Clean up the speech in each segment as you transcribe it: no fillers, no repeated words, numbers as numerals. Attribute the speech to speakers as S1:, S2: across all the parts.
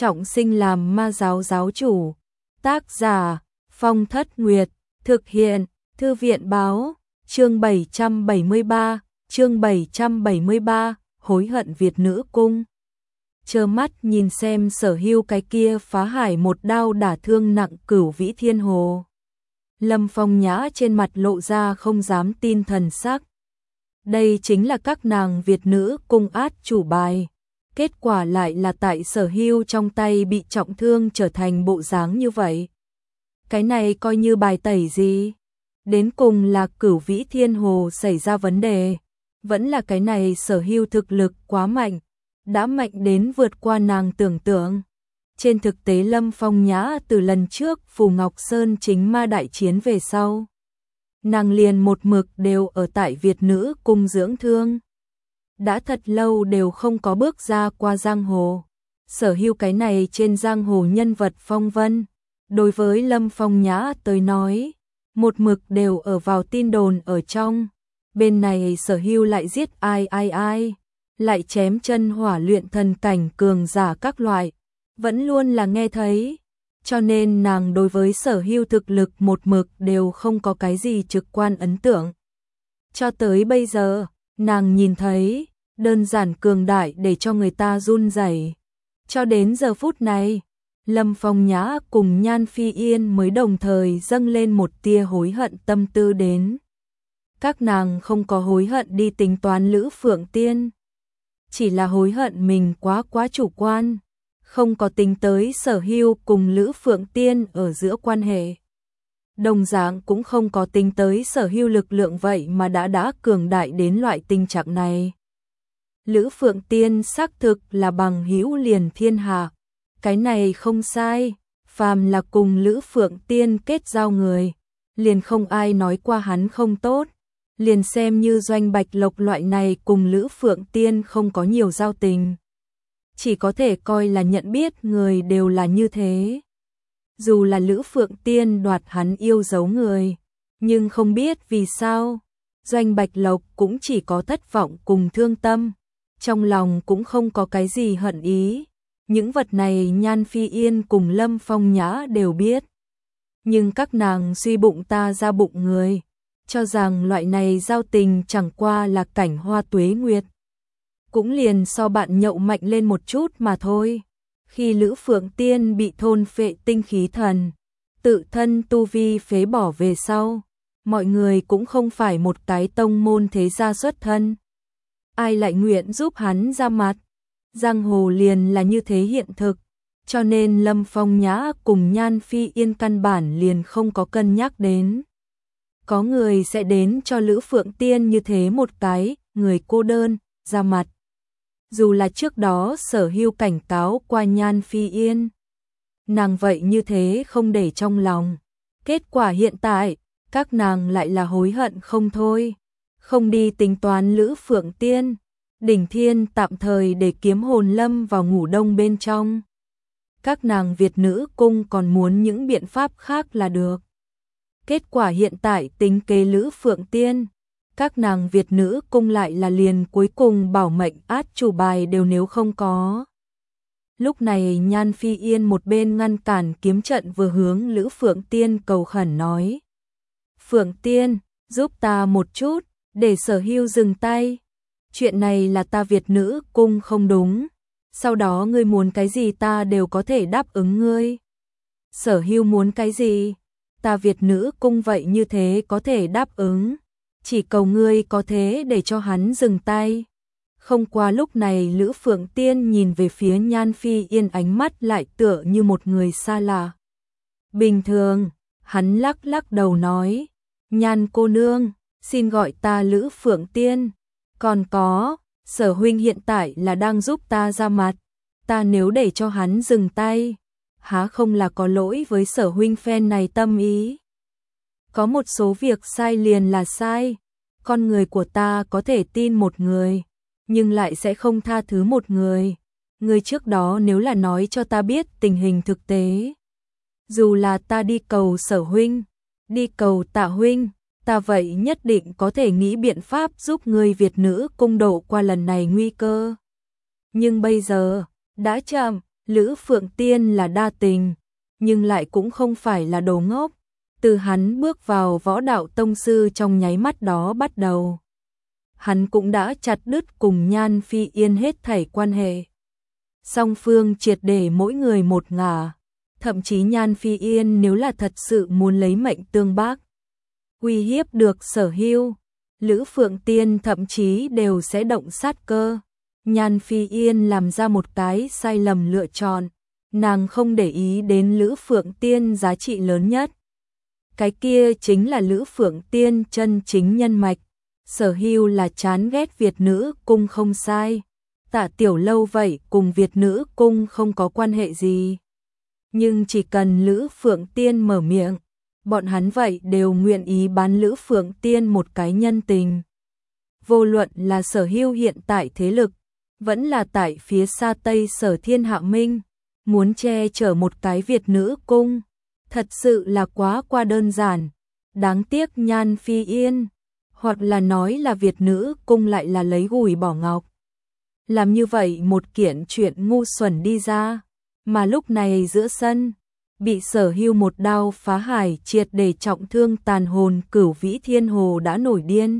S1: trọng sinh làm ma giáo giáo chủ. Tác giả Phong Thất Nguyệt, thực hiện Thư viện báo, chương 773, hối hận Việt nữ cung. Trơ mắt nhìn xem Sở Hưu cái kia phá hải một đao đả thương nặng Cửu Vĩ Thiên Hồ. Lâm Phong Nhã trên mặt lộ ra không dám tin thần sắc. Đây chính là các nàng Việt nữ cung át chủ bài. Kết quả lại là tại Sở Hưu trong tay bị trọng thương trở thành bộ dáng như vậy. Cái này coi như bài tẩy gì? Đến cùng là Cửu Vĩ Thiên Hồ xảy ra vấn đề. Vẫn là cái này Sở Hưu thực lực quá mạnh. Đã mạnh đến vượt qua nàng tưởng tượng. Trên thực tế Lâm Phong Nhã từ lần trước Phù Ngọc Sơn chính ma đại chiến về sau. Nàng liền một mực đều ở tại Việt nữ cung dưỡng thương. Đã thật lâu đều không có bước ra qua giang hồ. Sở Hưu cái này trên giang hồ nhân vật phong vân. Đối với Lâm Phong Nhã tới nói, một mực đều ở vào tin đồn ở trong. Bên này Sở Hưu lại giết ai, lại chém chân hỏa luyện thần cảnh cường giả các loại. Vẫn luôn là nghe thấy. Cho nên nàng đối với Sở Hưu thực lực một mực đều không có cái gì trực quan ấn tượng. Cho tới bây giờ, nàng nhìn thấy, đơn giản cường đại để cho người ta run rẩy. Cho đến giờ phút này, Lâm Phong Nhã cùng Nhan Phi Yên mới đồng thời dâng lên một tia hối hận tâm tư đến. Các nàng không có hối hận đi tính toán Lữ Phượng Tiên. Chỉ là hối hận mình quá chủ quan. Không có tính tới Sở Hưu cùng Lữ Phượng Tiên ở giữa quan hệ. Đồng dạng cũng không có tính tới Sở Hưu lực lượng vậy mà đã cường đại đến loại tình trạng này. Lữ Phượng Tiên xác thực là bằng hữu liền thiên hạ. Cái này không sai, phàm là cùng Lữ Phượng Tiên kết giao người, liền không ai nói qua hắn không tốt. Liền xem như Doanh Bạch Lộc loại này cùng Lữ Phượng Tiên không có nhiều giao tình. Chỉ có thể coi là nhận biết người đều là như thế. Dù là Lữ Phượng Tiên đoạt hắn yêu dấu người, nhưng không biết vì sao, Doanh Bạch Lộc cũng chỉ có thất vọng cùng thương tâm, trong lòng cũng không có cái gì hận ý. Những vật này Nhan Phi Yên cùng Lâm Phong Nhã đều biết. Nhưng các nàng suy bụng ta ra bụng người, cho rằng loại này giao tình chẳng qua là cảnh hoa tuế nguyệt. Cũng liền so bạn nhậu mạnh lên một chút mà thôi. Khi Lữ Phượng Tiên bị thôn phệ tinh khí thần, tự thân tu vi phế bỏ về sau, mọi người cũng không phải một cái tông môn thế gia xuất thân. Ai lại nguyện giúp hắn ra mặt? Giang hồ liền là như thế hiện thực, cho nên Lâm Phong Nhã cùng Nhan Phi Yên căn bản liền không có cân nhắc đến. Có người sẽ đến cho Lữ Phượng Tiên như thế một cái, người cô đơn, ra mặt. Dù là trước đó Sở Hưu cảnh cáo qua Nhan Phi Yên, nàng vậy như thế không để trong lòng. Kết quả hiện tại, các nàng lại là hối hận không thôi. Không đi tính toán Lữ Phượng Tiên, Đỉnh Thiên tạm thời để kiếm hồn lâm vào ngủ đông bên trong. Các nàng Việt nữ cung còn muốn những biện pháp khác là được. Kết quả hiện tại tính kế Lữ Phượng Tiên, các nàng Việt nữ cung lại là liền cuối cùng bảo mệnh át chủ bài đều nếu không có. Lúc này Nhan Phi Yên một bên ngăn cản kiếm trận vừa hướng Lữ Phượng Tiên cầu khẩn nói. Phượng Tiên, giúp ta một chút, để Sở Hưu dừng tay. Chuyện này là ta Việt nữ cung không đúng. Sau đó ngươi muốn cái gì ta đều có thể đáp ứng ngươi. Sở Hưu muốn cái gì? Ta Việt nữ cung vậy như thế có thể đáp ứng. Chỉ cầu ngươi có thế để cho hắn dừng tay. Không qua lúc này Lữ Phượng Tiên nhìn về phía Nhan Phi Yên ánh mắt lại tựa như một người xa lạ. Bình thường, hắn lắc đầu nói. Nhan cô nương, xin gọi ta Lữ Phượng Tiên. Còn có, Sở huynh hiện tại là đang giúp ta ra mặt. Ta nếu để cho hắn dừng tay, há không là có lỗi với Sở huynh phen này tâm ý. Có một số việc sai liền là sai. Con người của ta có thể tin một người, nhưng lại sẽ không tha thứ một người. Người trước đó nếu là nói cho ta biết tình hình thực tế, dù là ta đi cầu Sở huynh, đi cầu Tạ huynh, ta vậy nhất định có thể nghĩ biện pháp giúp người Việt nữ cung độ qua lần này nguy cơ. Nhưng bây giờ, đã chậm, Lữ Phượng Tiên là đa tình, nhưng lại cũng không phải là đồ ngốc. Từ hắn bước vào võ đạo tông sư trong nháy mắt đó bắt đầu, hắn cũng đã chặt đứt cùng Nhan Phi Yên hết thảy quan hệ. Song phương triệt để mỗi người một ngả, thậm chí Nhan Phi Yên nếu là thật sự muốn lấy mệnh tương bác, uy hiếp được Sở Hưu, Lữ Phượng Tiên thậm chí đều sẽ động sát cơ. Nhan Phi Yên làm ra một cái sai lầm lựa chọn, nàng không để ý đến Lữ Phượng Tiên giá trị lớn nhất. Cái kia chính là Lữ Phượng Tiên chân chính nhân mạch. Sở Hưu là chán ghét Việt Nữ Cung không sai. Tạ Tiểu Lâu vậy cùng Việt Nữ Cung không có quan hệ gì. Nhưng chỉ cần Lữ Phượng Tiên mở miệng, bọn hắn vậy đều nguyện ý bán Lữ Phượng Tiên một cái nhân tình. Vô luận là Sở Hưu hiện tại thế lực, vẫn là tại phía xa Tây Sở Thiên Hạ Minh, muốn che chở một cái Việt Nữ Cung, thật sự là quá qua đơn giản. Đáng tiếc Nhan Phi Yên, hoặc là nói là Việt Nữ Cung lại là lấy gùi bỏ ngọc. Làm như vậy một kiện chuyện ngu xuẩn đi ra, mà lúc này giữa sân, bị Sở Hưu một đao phá hải triệt để trọng thương tàn hồn Cửu Vĩ Thiên Hồ đã nổi điên.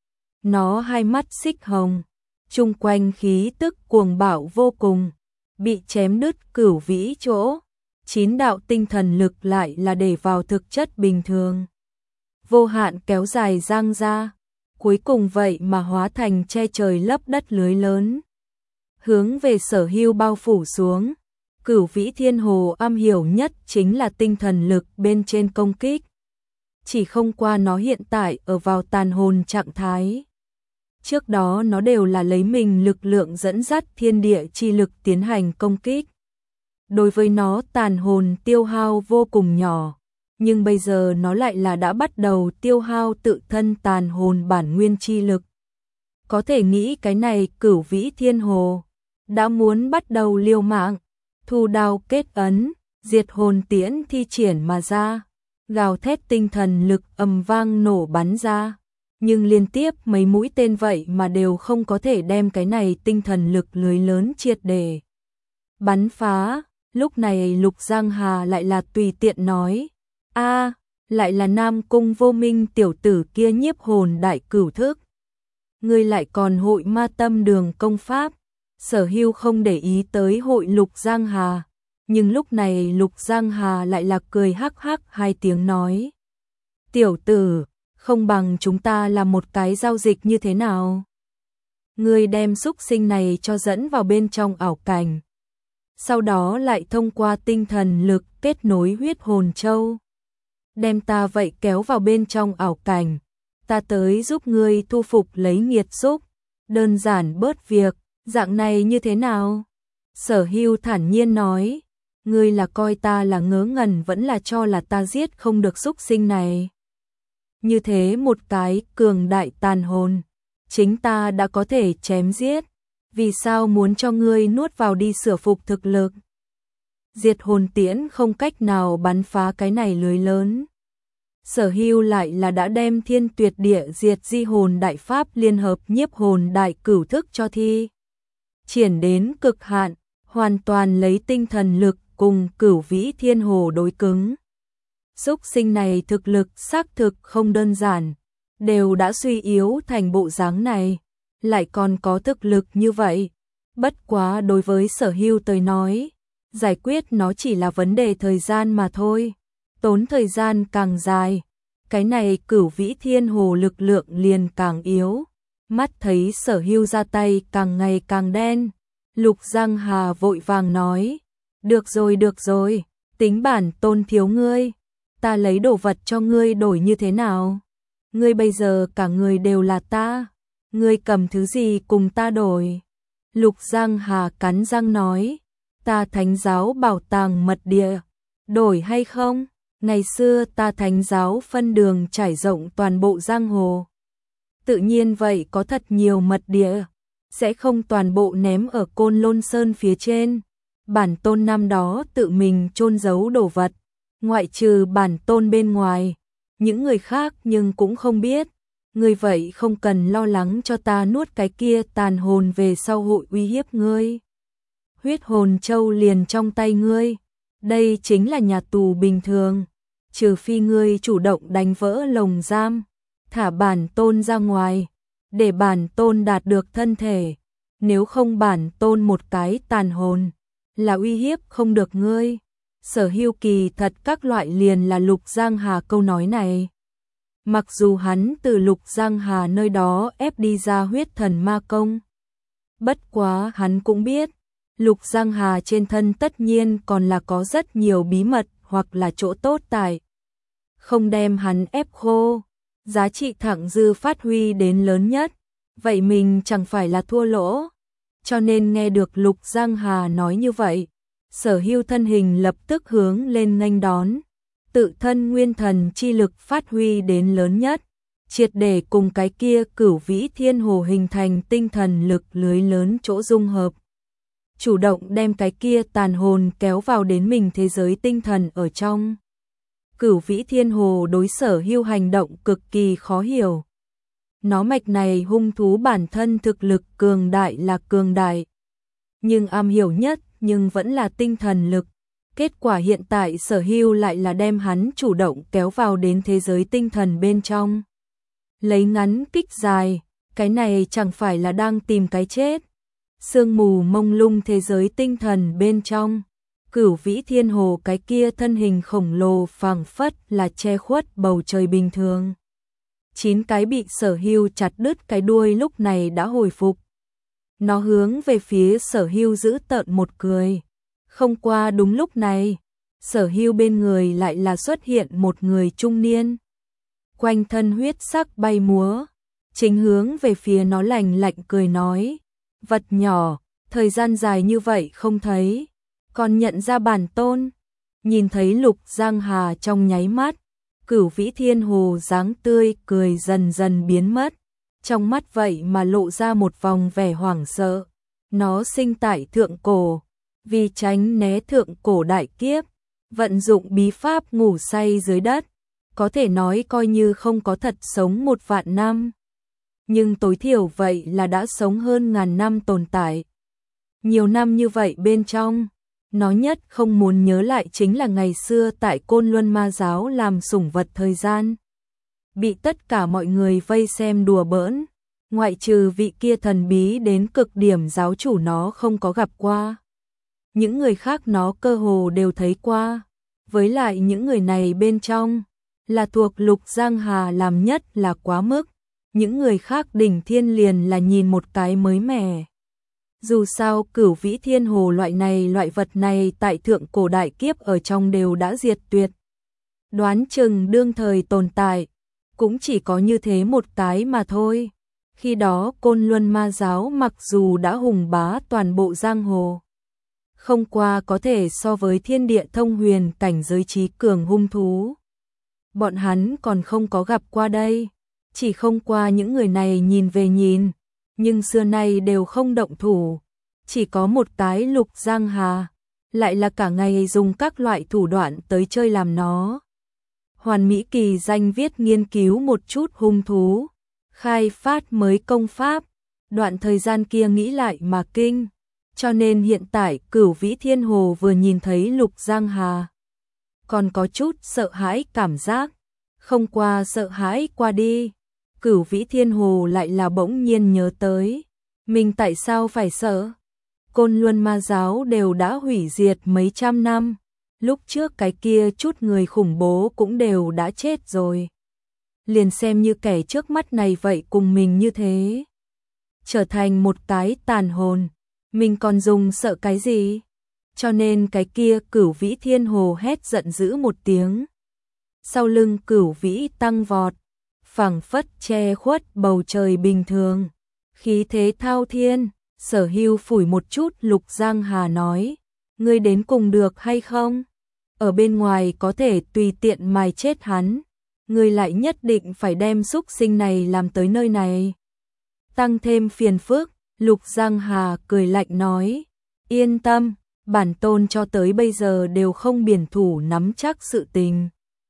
S1: Nó hai mắt xích hồng, chung quanh khí tức cuồng bạo vô cùng, bị chém đứt Cửu Vĩ chỗ, 9 đạo tinh thần lực lại là để vào thực chất bình thường. Vô hạn kéo dài giang ra, cuối cùng vậy mà hóa thành che trời lấp đất lưới lớn, hướng về Sở Hưu bao phủ xuống. Cửu Vĩ Thiên Hồ am hiểu nhất chính là tinh thần lực bên trên công kích. Chỉ không qua nó hiện tại ở vào tàn hồn trạng thái. Trước đó nó đều là lấy mình lực lượng dẫn dắt thiên địa chi lực tiến hành công kích. Đối với nó tàn hồn tiêu hao vô cùng nhỏ, nhưng bây giờ nó lại là đã bắt đầu tiêu hao tự thân tàn hồn bản nguyên chi lực. Có thể nghĩ cái này Cửu Vĩ Thiên Hồ đã muốn bắt đầu liều mạng, thu đao kết ấn, diệt hồn tiễn thi triển mà ra, gào thét tinh thần lực ầm vang nổ bắn ra, nhưng liên tiếp mấy mũi tên vậy mà đều không có thể đem cái này tinh thần lực lưới lớn triệt để bắn phá. Lúc này Lục Giang Hà lại là tùy tiện nói, lại là Nam Cung Vô Minh tiểu tử kia nhiếp hồn đại cửu thức. Ngươi lại còn hội ma tâm đường công pháp. Sở Hưu không để ý tới hội Lục Giang Hà, nhưng lúc này Lục Giang Hà lại là cười hắc hắc hai tiếng nói, tiểu tử, không bằng chúng ta làm một cái giao dịch như thế nào? Ngươi đem xúc sinh này cho dẫn vào bên trong ảo cảnh, sau đó lại thông qua tinh thần lực kết nối huyết hồn châu, đem ta vậy kéo vào bên trong ảo cảnh, ta tới giúp ngươi thu phục lấy nghiệt xúc, đơn giản bớt việc, dạng này như thế nào? Sở Hưu thản nhiên nói, ngươi là coi ta là ngớ ngẩn vẫn là cho là ta giết không được xúc sinh này. Như thế một cái cường đại tàn hồn, chính ta đã có thể chém giết, vì sao muốn cho ngươi nuốt vào đi sửa phục thực lực? Diệt hồn tiễn không cách nào bắn phá cái này lưới lớn. Sở Hưu lại là đã đem Thiên Tuyệt Địa Diệt Di Hồn Đại Pháp liên hợp nhiếp hồn đại cửu thức cho thi triển đến cực hạn, hoàn toàn lấy tinh thần lực cùng Cửu Vĩ Thiên Hồ đối cứng. Xúc sinh này thực lực xác thực không đơn giản, đều đã suy yếu thành bộ dáng này, lại còn có thực lực như vậy. Bất quá đối với Sở Hưu tới nói, giải quyết nó chỉ là vấn đề thời gian mà thôi. Tốn thời gian càng dài, cái này Cửu Vĩ Thiên Hồ lực lượng liền càng yếu. Mắt thấy Sở Hưu ra tay càng ngày càng đen, Lục Giang Hà vội vàng nói, được rồi, tính bản tôn thiếu ngươi, ta lấy đồ vật cho ngươi đổi như thế nào? Ngươi bây giờ cả người đều là ta, ngươi cầm thứ gì cùng ta đổi? Lục Giang Hà cắn răng nói, ta Thánh giáo bảo tàng mật địa, đổi hay không? Ngày xưa ta Thánh giáo phân đường trải rộng toàn bộ giang hồ. Tự nhiên vậy có thật nhiều mật địa, sẽ không toàn bộ ném ở Côn Lôn Sơn phía trên. Bản tôn năm đó tự mình chôn giấu đồ vật, ngoại trừ bản tôn bên ngoài, những người khác nhưng cũng không biết. Ngươi vậy không cần lo lắng cho ta nuốt cái kia tàn hồn về sau hội uy hiếp ngươi. huyết hồn châu liền trong tay ngươi. Đây chính là nhà tù bình thường, trừ phi ngươi chủ động đánh vỡ lồng giam, thả bản tôn ra ngoài, để bản tôn đạt được thân thể, nếu không bản tôn một cái tàn hồn, là uy hiếp không được ngươi. Sở Hưu kỳ thật các loại liền là Lục Giang Hà câu nói này. Mặc dù hắn từ Lục Giang Hà nơi đó ép đi ra huyết thần ma công. Bất quá hắn cũng biết, Lục Giang Hà trên thân tất nhiên còn là có rất nhiều bí mật hoặc là chỗ tốt tại. Không đem hắn ép khô, giá trị thẳng dư phát huy đến lớn nhất, vậy mình chẳng phải là thua lỗ. Cho nên nghe được Lục Giang Hà nói như vậy, Sở Hưu thân hình lập tức hướng lên nghênh đón, tự thân nguyên thần chi lực phát huy đến lớn nhất, triệt để cùng cái kia Cửu Vĩ Thiên Hồ hình thành tinh thần lực lưới lớn chỗ dung hợp. Chủ động đem cái kia tàn hồn kéo vào đến mình thế giới tinh thần ở trong. Cửu Vĩ Thiên Hồ đối Sở Hưu hành động cực kỳ khó hiểu. Nó mạch này hung thú bản thân thực lực cường đại là cường đại, nhưng am hiểu nhất nhưng vẫn là tinh thần lực. Kết quả hiện tại Sở Hưu lại là đem hắn chủ động kéo vào đến thế giới tinh thần bên trong. Lấy ngắn kích dài, cái này chẳng phải là đang tìm cái chết. Sương mù mông lung thế giới tinh thần bên trong, Cửu Vĩ Thiên Hồ cái kia thân hình khổng lồ phảng phất là che khuất bầu trời bình thường. 9 cái bị Sở Hưu chặt đứt cái đuôi lúc này đã hồi phục. Nó hướng về phía Sở Hưu giữ tợn một cười. Không qua đúng lúc này, Sở Hưu bên người lại là xuất hiện một người trung niên. Quanh thân huyết sắc bay múa, chính hướng về phía nó lạnh lạnh cười nói. Vật nhỏ, thời gian dài như vậy không thấy, còn nhận ra bản tôn. Nhìn thấy Lục Giang Hà trong nháy mắt, Cửu Vĩ Thiên Hồ dáng tươi cười dần dần biến mất, trong mắt vậy mà lộ ra một vòng vẻ hoảng sợ. Nó sinh tại thượng cổ, vì tránh né thượng cổ đại kiếp, vận dụng bí pháp ngủ say dưới đất, có thể nói coi như không có thật sống 1 vạn năm. Nhưng tối thiểu vậy là đã sống hơn ngàn năm tồn tại. Nhiều năm như vậy bên trong, nó nhất không muốn nhớ lại chính là ngày xưa tại Côn Luân Ma Giáo làm sủng vật thời gian. Bị tất cả mọi người vây xem đùa bỡn, ngoại trừ vị kia thần bí đến cực điểm giáo chủ nó không có gặp qua. Những người khác nó cơ hồ đều thấy qua, với lại những người này bên trong, là thuộc Lục Giang Hà làm nhất là quá mức. Những người khác đỉnh thiên liền là nhìn một cái mới mẻ. Dù sao Cửu Vĩ Thiên Hồ loại vật này tại thượng cổ đại kiếp ở trong đều đã diệt tuyệt. Đoán chừng đương thời tồn tại, cũng chỉ có như thế một cái mà thôi. Khi đó Côn Luân Ma Giáo mặc dù đã hùng bá toàn bộ giang hồ, không qua có thể so với thiên địa thông huyền cảnh giới trí cường hung thú. Bọn hắn còn không có gặp qua đây. Chỉ không qua những người này nhìn về nhìn, nhưng xưa nay đều không động thủ. Chỉ có một cái Lục Giang Hà, lại là cả ngày dùng các loại thủ đoạn tới chơi làm nó. Hoàn Mỹ kỳ danh viết nghiên cứu một chút hung thú, khai phát mới công pháp, đoạn thời gian kia nghĩ lại mà kinh. Cho nên hiện tại Cửu Vĩ Thiên Hồ vừa nhìn thấy Lục Giang Hà, còn có chút sợ hãi cảm giác. Không qua sợ hãi qua đi, Cửu Vĩ Thiên Hồ lại là bỗng nhiên nhớ tới, mình tại sao phải sợ? Côn Luân Ma Giáo đều đã hủy diệt mấy trăm năm, lúc trước cái kia chút người khủng bố cũng đều đã chết rồi. Liền xem như kẻ trước mắt này vậy cùng mình như thế, trở thành một cái tàn hồn, mình còn dùng sợ cái gì? Cho nên cái kia Cửu Vĩ Thiên Hồ hét giận dữ một tiếng. Sau lưng Cửu Vĩ tăng vọt, phảng phất che khuất bầu trời bình thường, khí thế thao thiên. Sở Hưu phủi một chút Lục Giang Hà nói, ngươi đến cùng được hay không? Ở bên ngoài có thể tùy tiện mài chết hắn, ngươi lại nhất định phải đem xúc sinh này làm tới nơi này. Tăng thêm phiền phức, Lục Giang Hà cười lạnh nói, yên tâm, bản tôn cho tới bây giờ đều không biển thủ nắm chắc sự tình.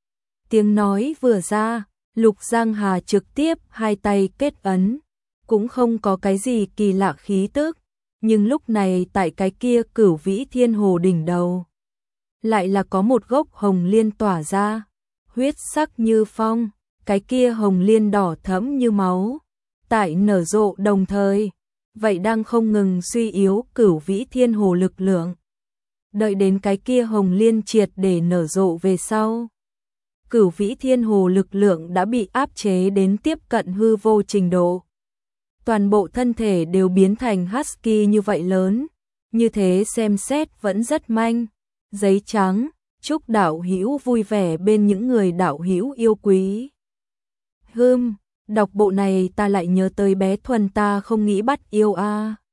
S1: Tiếng nói vừa ra, Lục Giang Hà trực tiếp hai tay kết ấn, cũng không có cái gì kỳ lạ khí tức, nhưng lúc này tại cái kia Cửu Vĩ Thiên Hồ đỉnh đầu, lại là có một gốc hồng liên tỏa ra, huyết sắc như phong, cái kia hồng liên đỏ thẫm như máu, tại nở rộ đồng thời, vậy đang không ngừng suy yếu Cửu Vĩ Thiên Hồ lực lượng. Đợi đến cái kia hồng liên triệt để nở rộ về sau, Cửu Vĩ Thiên Hồ lực lượng đã bị áp chế đến tiếp cận hư vô trình độ. Toàn bộ thân thể đều biến thành husky như vậy lớn, như thế xem xét vẫn rất manh. Giấy trắng, chúc đạo hữu vui vẻ bên những người đạo hữu yêu quý. Đọc bộ này ta lại nhớ tới bé Thuần ta không nghĩ bắt yêu a.